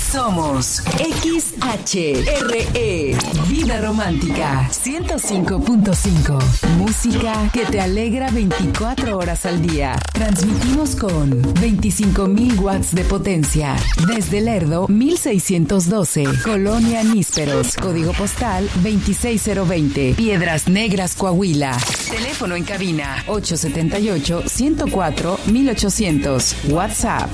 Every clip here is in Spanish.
Somos XHRE, Vida Romántica 105.5. Música que te alegra 24 horas al día. Transmitimos con 25,000 watts de potencia. Desde Lerdo, 1612. Colonia Nísperos. Código postal 26020. Piedras Negras, Coahuila. Teléfono en cabina 878-104-1800. WhatsApp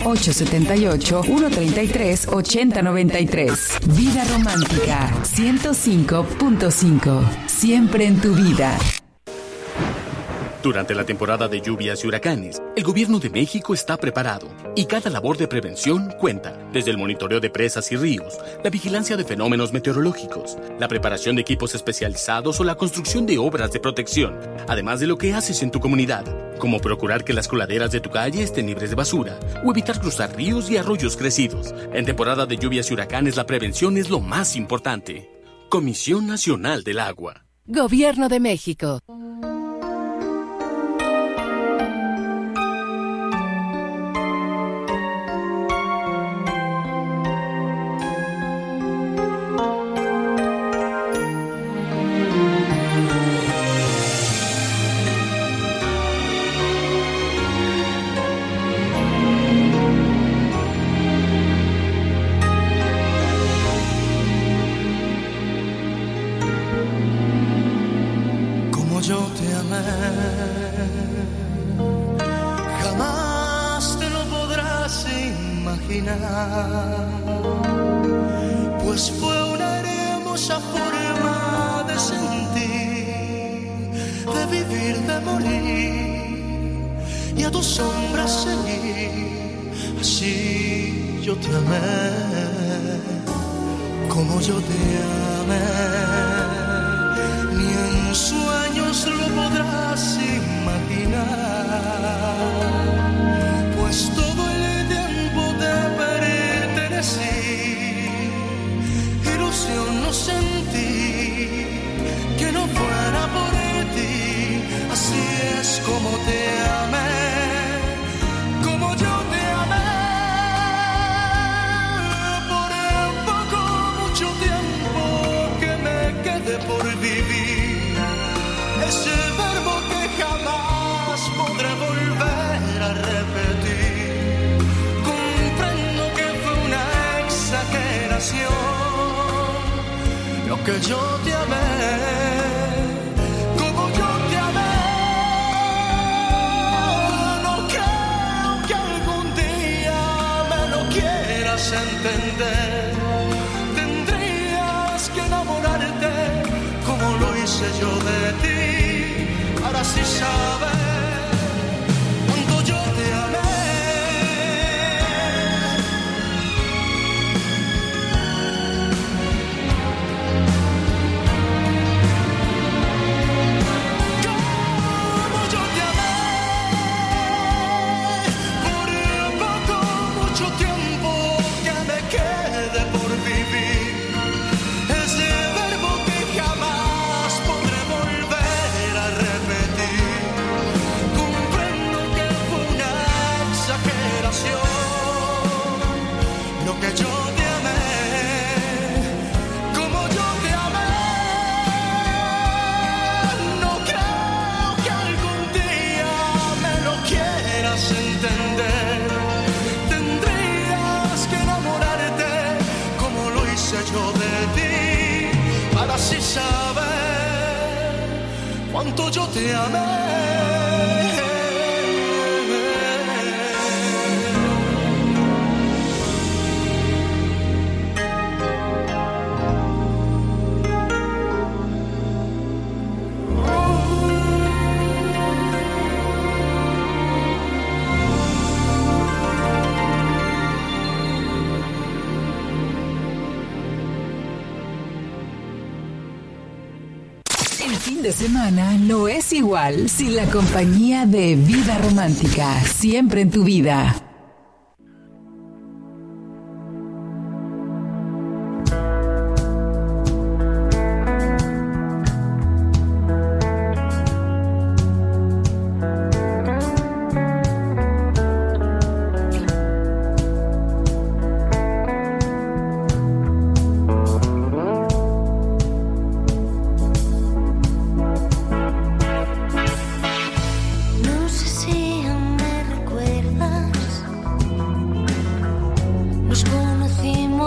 878-133-8093. Vida Romántica 105.5. Siempre en tu vida. Durante la temporada de lluvias y huracanes, el Gobierno de México está preparado y cada labor de prevención cuenta. Desde el monitoreo de presas y ríos, la vigilancia de fenómenos meteorológicos, la preparación de equipos especializados o la construcción de obras de protección, además de lo que haces en tu comunidad, como procurar que las coladeras de tu calle estén libres de basura o evitar cruzar ríos y arroyos crecidos. En temporada de lluvias y huracanes, la prevención es lo más importante. Comisión Nacional del Agua. Gobierno de México. Jamás te lo podrás imaginar, pues fue una hermosa forma de sentir, de vivir, de morir y a tu sombra seguir. Así yo te amé, como yo te amé. Ni en sueños lo podrás imaginar, pues todo el tiempo te pertenecí. Ilusión no sentí que no fuera por ti. Así es como te amé, como yo te amé. Por poco, mucho tiempo que me quede por vivir. Ese verbo que jamás podré volver a repetir. Comprendo que fue una exageración lo que yo te amé, como yo te amé. No creo que algún día me lo quieras entender. Tendrías que enamorarte como lo hice yo de ti, para así saber cuánto yo te amé. Como yo te amé, por poco, mucho tiempo que me quede por vivir. Ese verbo que jamás podré volver a repetir. Comprendo que fue una exageración lo que yo te amé, como yo te amé. No creo que algún día me lo quieras entender. Tendrías que enamorarte como lo hice yo de ti, para así saber cuánto yo te amé. El fin de semana no es igual sin la compañía de Vida Romántica, siempre en tu vida.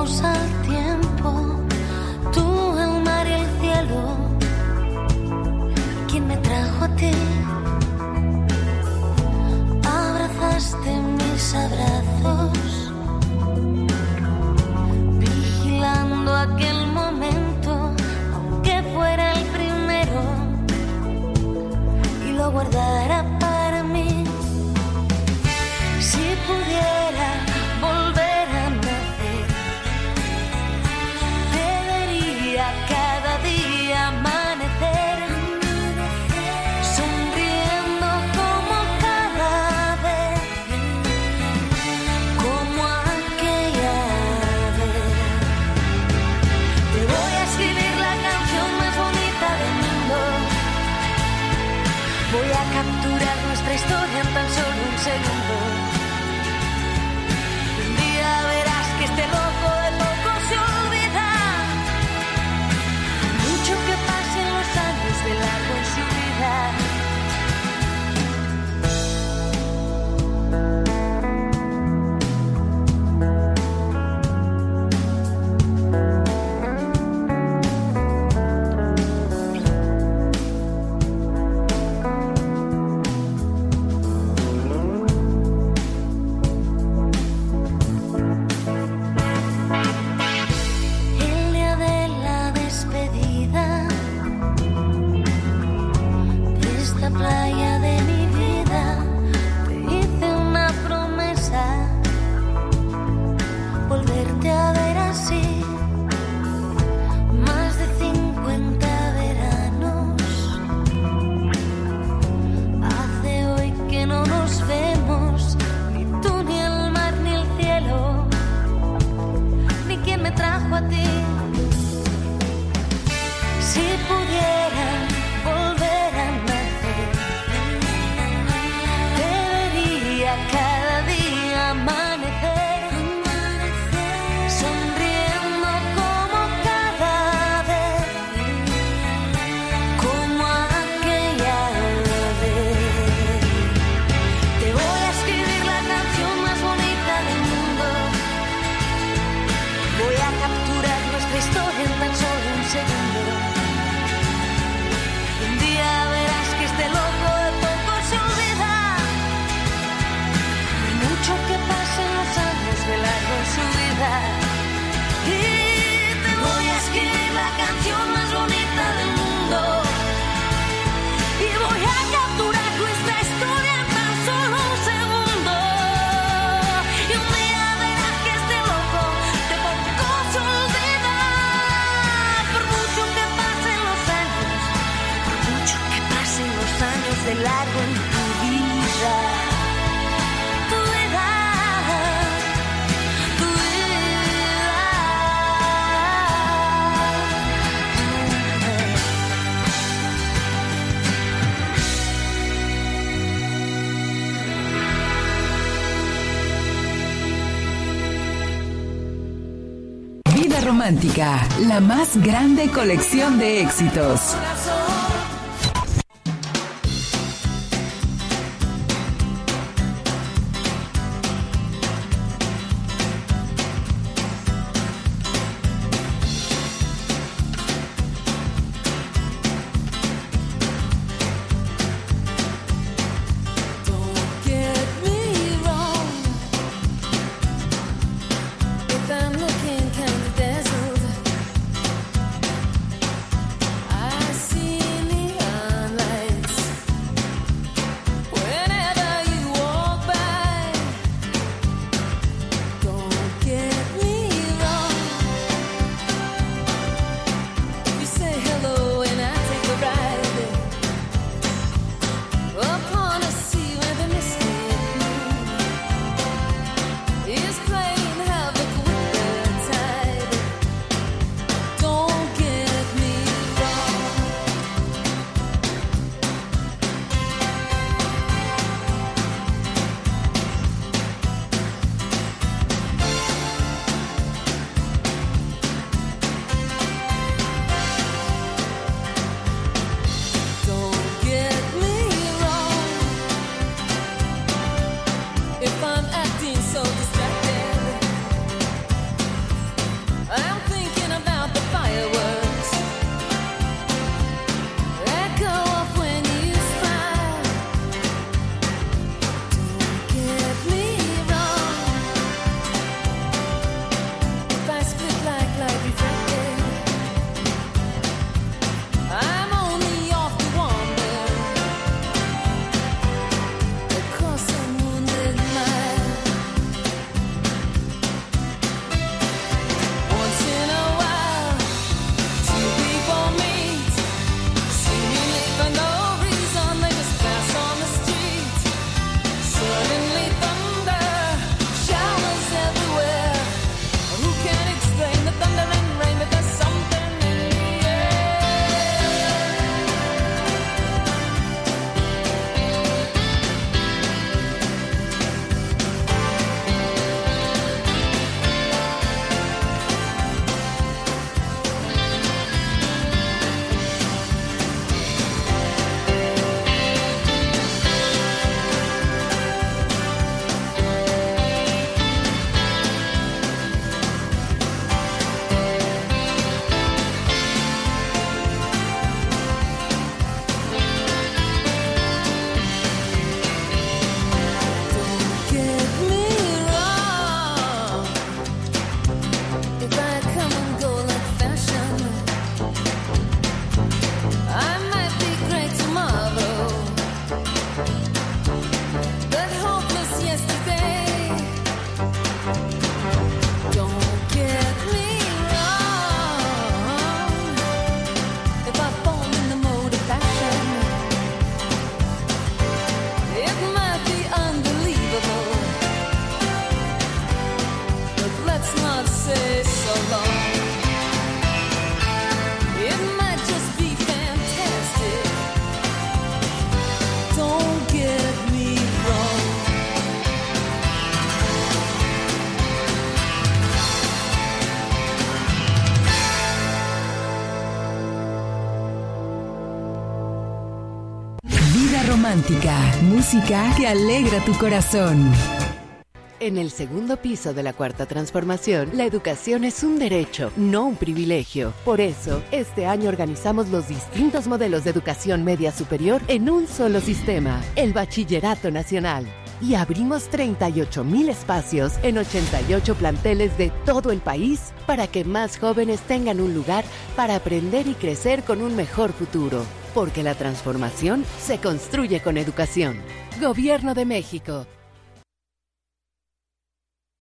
volvimos al tiempo, tú, el mar y el cielo. ¿Quién me trajo a ti? Abrazaste mis abrazos, vigilando aquel momento, aunque fuera el primero, y lo guardara para mí. Si pudiera volver a nacer, te vería cada día amanecer, sonriendo como cada vez, como aquella vez. Te voy a escribir la canción más bonita del mundo. Voy a capturar nuestra historia en tan solo un segundo. Verás que este loco de loco se olvida. Mucho que pasen los años de largo en su vida. Playa de mi vida, te hice una promesa, volverte a ver así, más de 50 veranos, hace hoy que no nos vemos, ni tú, ni el mar, ni el cielo, ni quien me trajo a ti. Si pudiera volver a nacer, cada día amanecer, sonriendo como cada vez, como aquella vez. Te voy a escribir la canción más bonita del mundo. Voy a capturar nuestra historia en tan solo un segundo. Un día verás que este loco de poco se olvida. Mucho que pasen los años de largo en su vida. Y te voy a escribir la canción más bonita del mundo. Y voy a capturar nuestra historia en tan solo un segundo. Y un día verás que este loco de poco se olvida. Por mucho que pasen los años, por mucho que pasen los años de largo en tu vida. Vida Romántica, la más grande colección de éxitos. See Romántica, música que alegra tu corazón. En el segundo piso de la Cuarta Transformación, la educación es un derecho, no un privilegio. Por eso, este año organizamos los distintos modelos de educación media superior en un solo sistema, el Bachillerato Nacional. Y abrimos 38,000 espacios en 88 planteles de todo el país para que más jóvenes tengan un lugar para aprender y crecer con un mejor futuro. Porque la transformación se construye con educación. Gobierno de México.